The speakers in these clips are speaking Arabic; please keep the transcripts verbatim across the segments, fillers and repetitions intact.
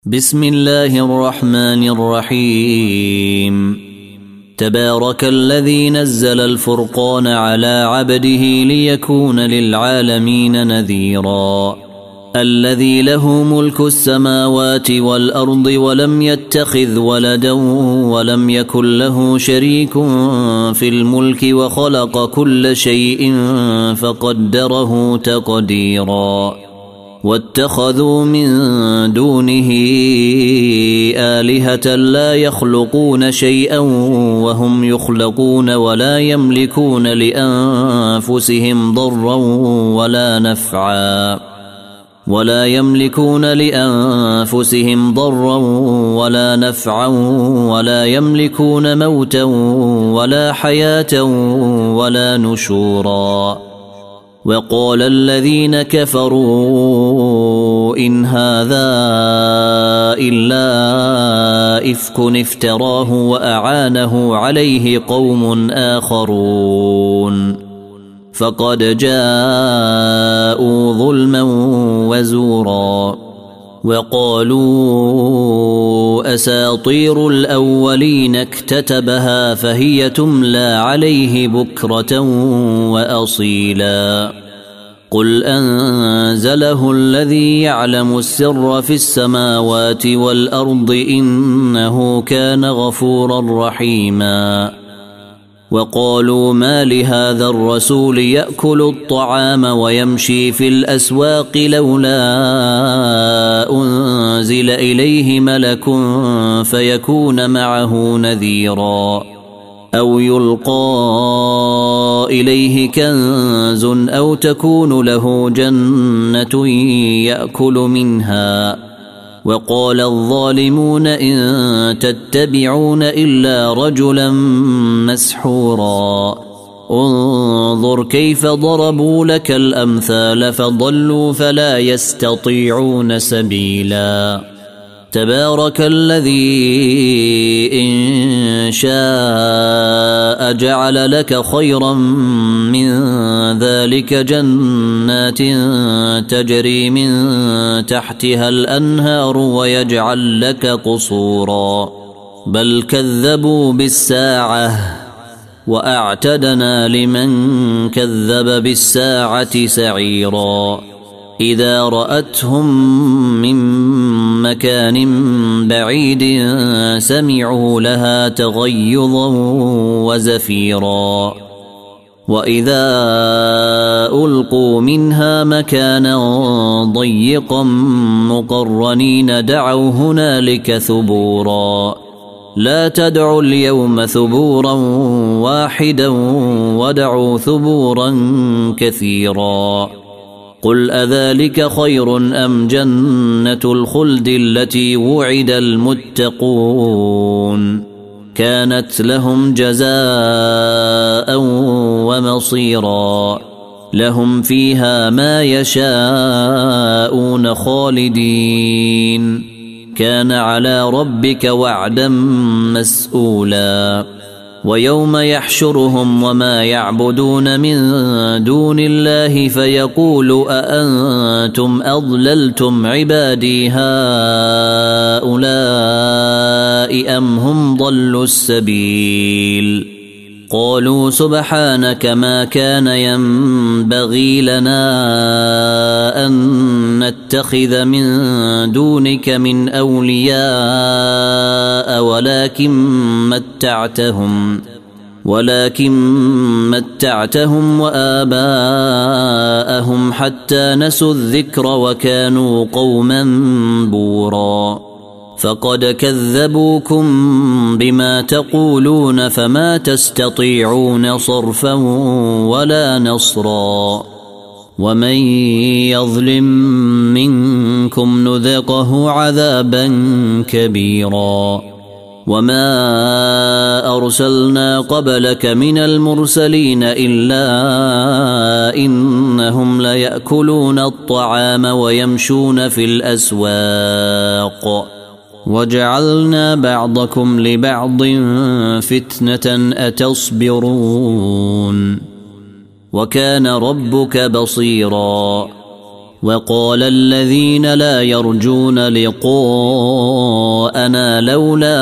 بسم الله الرحمن الرحيم. تبارك الذي نزل الفرقان على عبده ليكون للعالمين نذيرا. الذي له ملك السماوات والأرض ولم يتخذ ولدا ولم يكن له شريك في الملك وخلق كل شيء فقدره تقديرا. واتخذوا من دونه آلهة لا يخلقون شيئا وهم يخلقون ولا يملكون لأنفسهم ضرا ولا نفعا ولا يملكون لأنفسهم ضرا ولا نفعا ولا يملكون موتا ولا حياة ولا نشورا. وقال الذين كفروا إن هذا إلا إفك افتراه وأعانه عليه قوم آخرون فقد جاءوا ظلما وزورا. وقالوا أساطير الأولين اكتتبها فهي تملى عليه بكرة وأصيلا. قل أنزله الذي يعلم السر في السماوات والأرض إنه كان غفورا رحيما. وقالوا ما لهذا الرسول يأكل الطعام ويمشي في الأسواق لولا أنزل إليه ملك فيكون معه نذيرا أو يلقى إليه كنز أو تكون له جنة يأكل منها. وقال الظالمون إن تتبعون إلا رجلا مسحورا. انظر كيف ضربوا لك الأمثال فضلوا فلا يستطيعون سبيلا. تبارك الذي إن شاء جعل لك خيرا من ذلك جنات تجري من تحتها الأنهار ويجعل لك قصورا. بل كذبوا بالساعة وأعتدنا لمن كذب بالساعة سعيرا. إذا رأتهم من مكان بعيد سمعوا لها تغيظا وزفيرا. وإذا ألقوا منها مكانا ضيقا مقرنين دعوا هنالك ثبورا. لا تدعوا اليوم ثبورا واحدا ودعوا ثبورا كثيرا. قل أذلك خير أم جنة الخلد التي وعد المتقون كانت لهم جزاء ومصيرا. لهم فيها ما يشاءون خالدين كان على ربك وعدا مسؤولا. ويوم يحشرهم وما يعبدون من دون الله فيقول أأنتم أضللتم عبادي هؤلاء أم هم ضلوا السبيل. قالوا سبحانك ما كان ينبغي لنا أن نتخذ من دونك من أولياء ولكن متعتهم ولكن متعتهم وآباءهم حتى نسوا الذكر وكانوا قوما بورا. فقد كذبوكم بما تقولون فما تستطيعون صرفا ولا نصرا. ومن يظلم منكم نذقه عذابا كبيرا. وما أرسلنا قبلك من المرسلين إلا إنهم ليأكلون الطعام ويمشون في الأسواق وجعلنا بعضكم لبعض فتنة أتصبرون وكان ربك بصيرا. وقال الذين لا يرجون لقاءنا لولا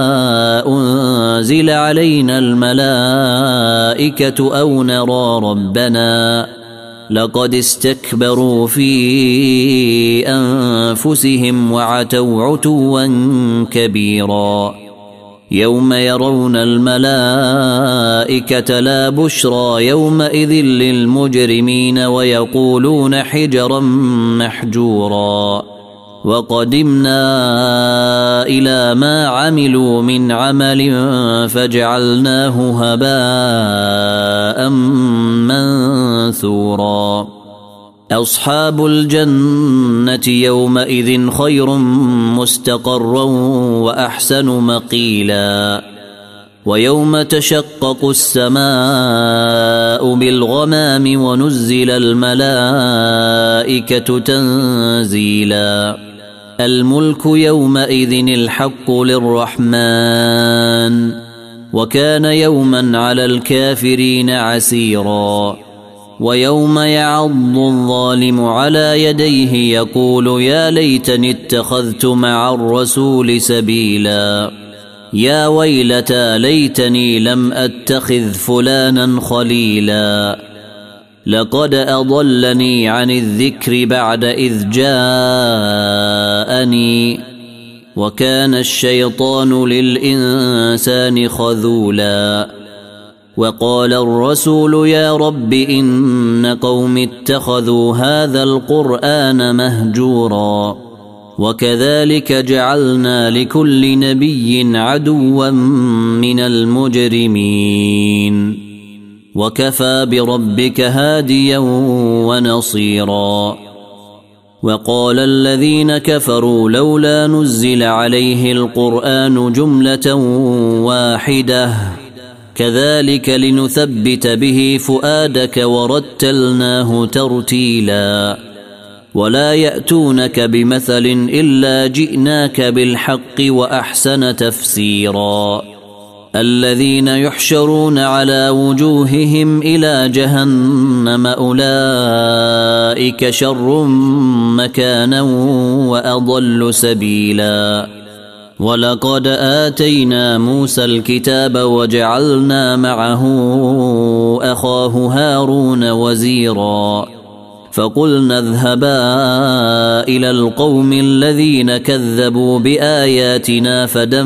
أنزل علينا الملائكة أو نرى ربنا لقد استكبروا في أنفسهم وعتوا عتوا كبيرا يوم يرون الملائكة لا بشرى يومئذ للمجرمين ويقولون حجرا محجورا وقدمنا إلى ما عملوا من عمل فجعلناه هباء منثورا أصحاب الجنة يومئذ خير مستقرا وأحسن مقيلا ويوم تشقق السماء بالغمام ونزل الملائكة تنزيلا الملك يومئذ الحق للرحمن وكان يوما على الكافرين عسيرا ويوم يعض الظالم على يديه يقول يا ليتني اتخذت مع الرسول سبيلا يا ويلتى ليتني لم أتخذ فلانا خليلا لقد أضلني عن الذكر بعد إذ جاءني وكان الشيطان للإنسان خذولا وقال الرسول يا رب إن قوم اتخذوا هذا القرآن مهجورا وكذلك جعلنا لكل نبي عدوا من المجرمين وكفى بربك هاديا ونصيرا وقال الذين كفروا لولا نزل عليه القرآن جملة واحدة كذلك لنثبت به فؤادك ورتلناه ترتيلا ولا يأتونك بمثل إلا جئناك بالحق وأحسن تفسيرا الذين يحشرون على وجوههم إلى جهنم أولئك شر مكانا وأضل سبيلا ولقد آتينا موسى الكتاب وجعلنا معه أخاه هارون وزيرا فقلنا اذهبا إلى القوم الذين كذبوا بآياتنا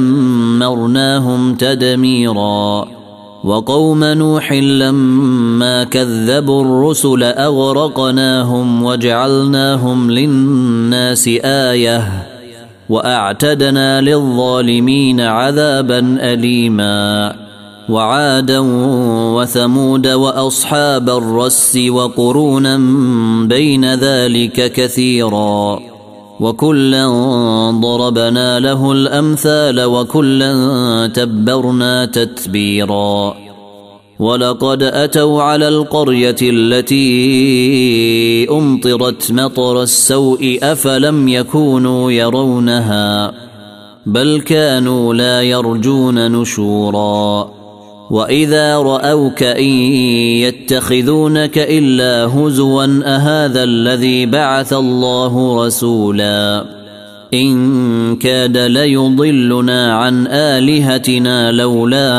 فدمرناهم تدميرا وقوم نوح لما كذبوا الرسل أغرقناهم وجعلناهم للناس آية وأعتدنا للظالمين عذابا أليما وعادا وثمود وأصحاب الرس وقرونا بين ذلك كثيرا وكلا ضربنا له الأمثال وكلا تبرنا تتبيرا ولقد أتوا على القرية التي أمطرت مطر السوء أفلم يكونوا يرونها بل كانوا لا يرجون نشورا وإذا رأوك إن يتخذونك إلا هزوا أهذا الذي بعث الله رسولا إن كاد ليضلنا عن آلهتنا لولا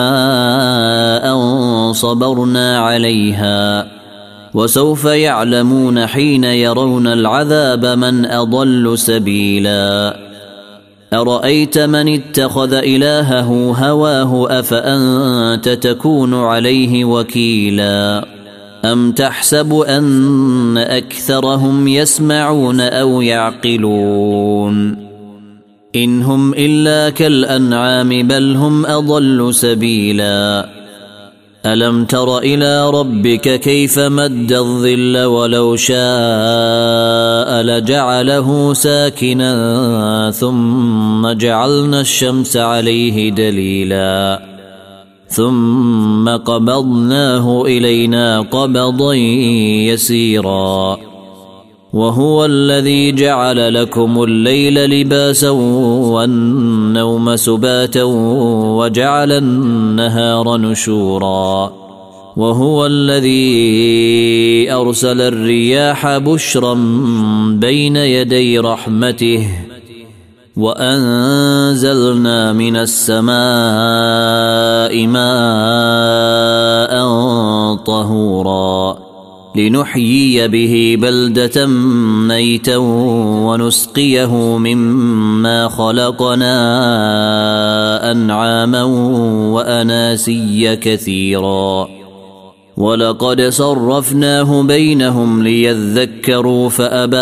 أن صبرنا عليها وسوف يعلمون حين يرون العذاب من أضل سبيلا أرأيت من اتخذ إلهه هواه أفأنت تكون عليه وكيلا أم تحسب أن أكثرهم يسمعون أو يعقلون إن هم إلا كالأنعام بل هم أضل سبيلا ألم تر إلى ربك كيف مد الظل ولو شاء لجعله ساكنا ثم جعلنا الشمس عليه دليلا ثم قبضناه إلينا قبضا يسيرا وهو الذي جعل لكم الليل لباسا والنوم سباتا وجعل النهار نشورا وهو الذي أرسل الرياح بشرا بين يدي رحمته وأنزلنا من السماء ماء طهورا لنحيي به بلدة ميتا ونسقيه مما خلقنا أنعاما وأناسيا كثيرا ولقد صرفناه بينهم ليذكروا فأبى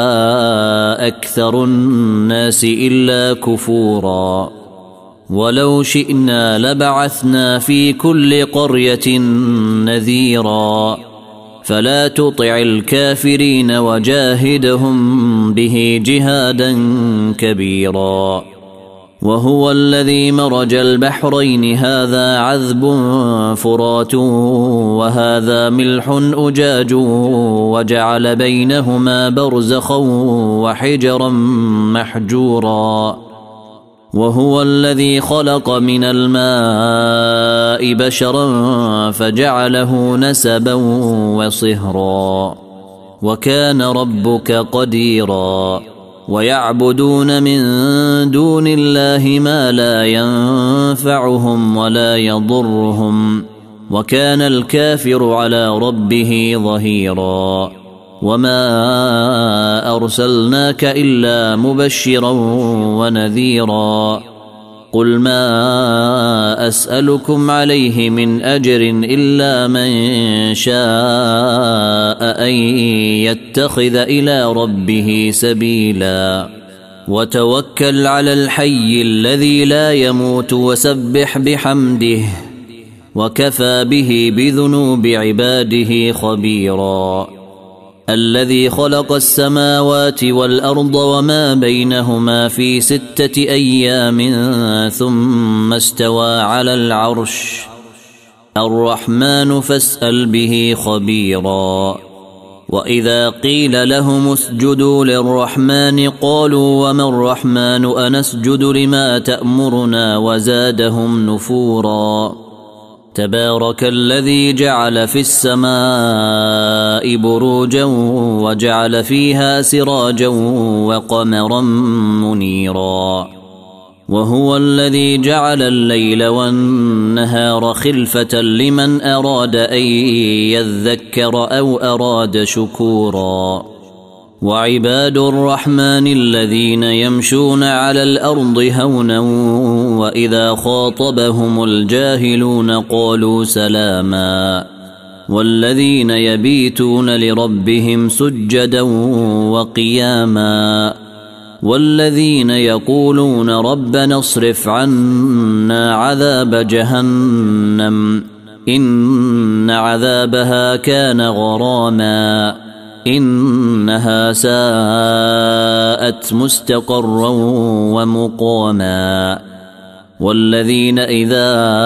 أكثر الناس إلا كفورا ولو شئنا لبعثنا في كل قرية نذيرا فلا تطع الكافرين وجاهدهم به جهادا كبيرا وهو الذي مرج البحرين هذا عذب فرات وهذا ملح أجاج وجعل بينهما برزخا وحجرا محجورا وهو الذي خلق من الماء بشرا فجعله نسبا وصهرا وكان ربك قديرا ويعبدون من دون الله ما لا ينفعهم ولا يضرهم وكان الكافر على ربه ظهيرا وما أرسلناك إلا مبشرا ونذيرا قل ما أسألكم عليه من أجر إلا من شاء أن يتخذ إلى ربه سبيلا وتوكل على الحي الذي لا يموت وسبح بحمده وكفى به بذنوب عباده خبيرا الذي خلق السماوات والأرض وما بينهما في ستة أيام ثم استوى على العرش الرحمن فاسأل به خبيرا وإذا قيل لهم اسجدوا للرحمن قالوا وما الرحمن أنسجد لما تأمرنا وزادهم نفورا تبارك الذي جعل في السماء بروجا وجعل فيها سراجا وقمرا منيرا وهو الذي جعل الليل والنهار خلفة لمن أراد أن يذكر أو أراد شكورا وعباد الرحمن الذين يمشون على الأرض هونا وإذا خاطبهم الجاهلون قالوا سلاما والذين يبيتون لربهم سجدا وقياما والذين يقولون ربنا اصرف عنا عذاب جهنم إن عذابها كان غراما إنها ساءت مستقرا ومقاما والذين إذا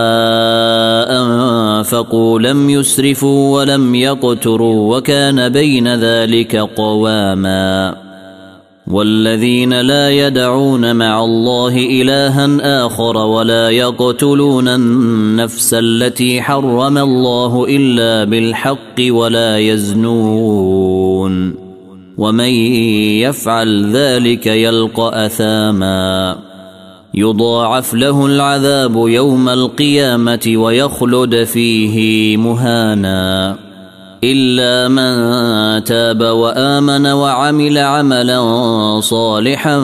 أنفقوا لم يسرفوا ولم يقتروا وكان بين ذلك قواما والذين لا يدعون مع الله إلها آخر ولا يقتلون النفس التي حرم الله إلا بالحق ولا يزنون ومن يفعل ذلك يلقى أثاما يضاعف له العذاب يوم القيامة ويخلد فيه مهانا إلا من تاب وآمن وعمل عملا صالحا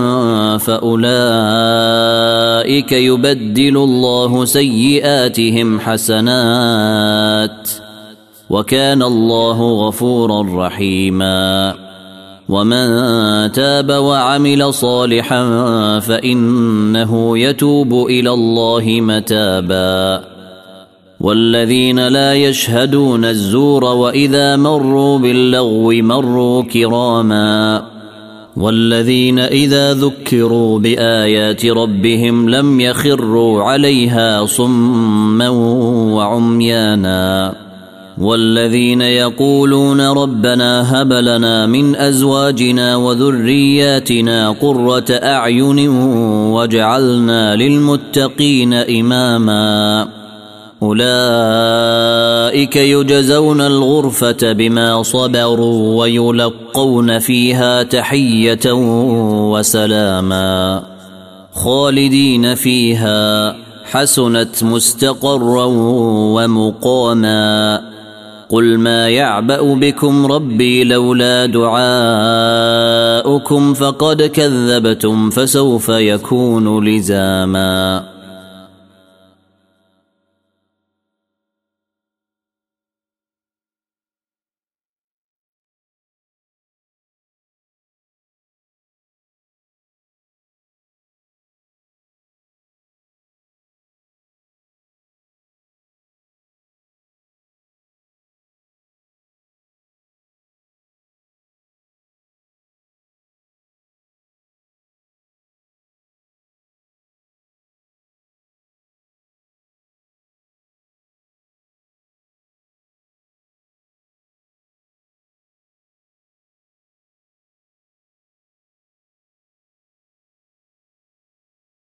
فأولئك يبدل الله سيئاتهم حسنات وكان الله غفورا رحيما ومن تاب وعمل صالحا فإنه يتوب إلى الله متابا والذين لا يشهدون الزور وإذا مروا باللغو مروا كراما والذين إذا ذكروا بآيات ربهم لم يخروا عليها صما وعميانا والذين يقولون ربنا هب لنا من أزواجنا وذرياتنا قرة أعين واجعلنا للمتقين إماما أولئك يجزون الغرفة بما صبروا ويلقون فيها تحية وسلاما خالدين فيها حسنت مستقرا ومقاما قل ما يعبأ بكم ربي لولا دعاؤكم فقد كذبتم فسوف يكون لزاما